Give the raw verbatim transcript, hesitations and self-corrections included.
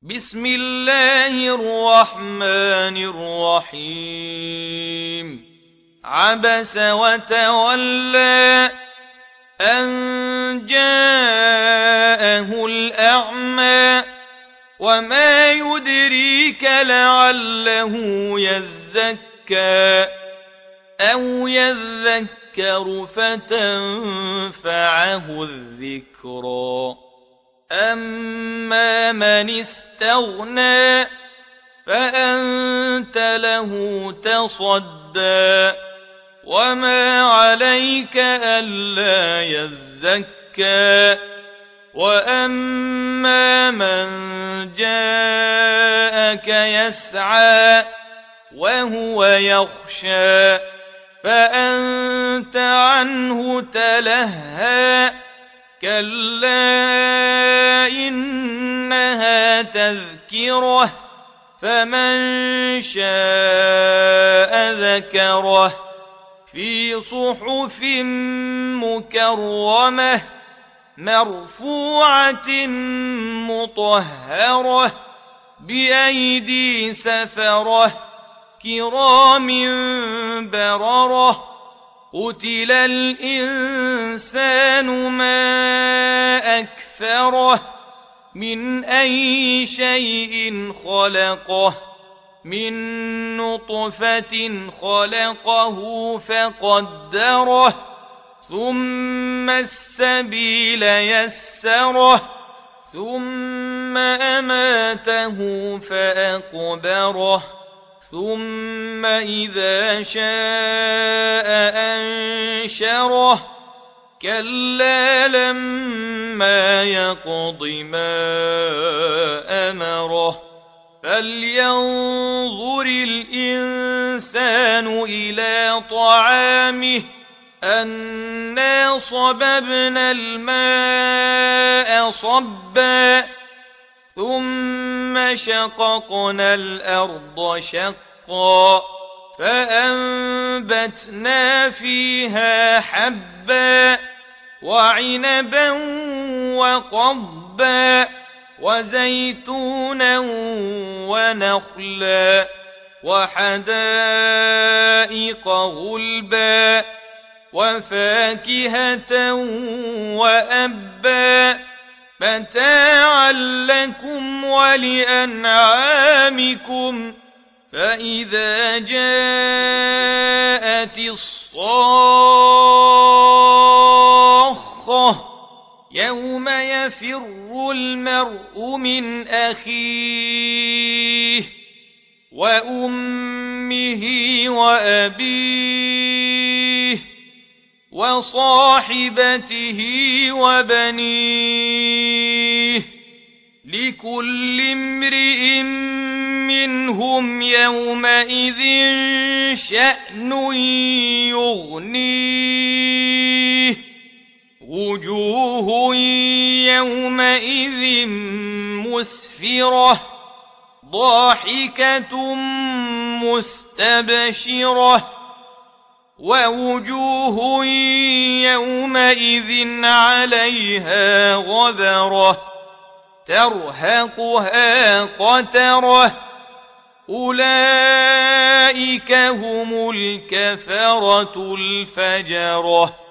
بسم الله الرحمن الرحيم عبس وتولى أن جاءه الأعمى وما يدريك لعله يزكى أو يذكر فتنفعه الذكرى أما من استغنى فأنت له تصدى وما عليك ألا يزكى وأما من جاءك يسعى وهو يخشى فأنت عنه تلهى كلا إنها تذكرة فمن شاء ذكره في صحف مكرمة مرفوعة مطهرة بأيدي سفرة كرام بررة قتل الإنسان ما أكفره من أي شيء خلقه من نطفة خلقه فقدره ثم السبيل يسره ثم أماته فأقبره ثم إذا شاء أنشره كلا لما يقض ما أمره فلينظر الإنسان إلى طعامه أنا صببنا الماء صبا ثم شققنا الأرض شقا فأنبتنا فيها حبا وعنبا وقضبا وزيتونا ونخلا وحدائق غلبا وفاكهة وأبا متاعا لكم ولأنعامكم فإذا جاءت الصاخة يوم يفر المرء من أخيه وأمه وأبيه وصاحبته وبنيه لكل امرئ منهم يومئذ شأن يغنيه وجوه يومئذ مسفرة ضاحكة مستبشرة ووجوه يومئذ عليها غبرة ترهقها قترة أولئك هم الكفرة الفجرة.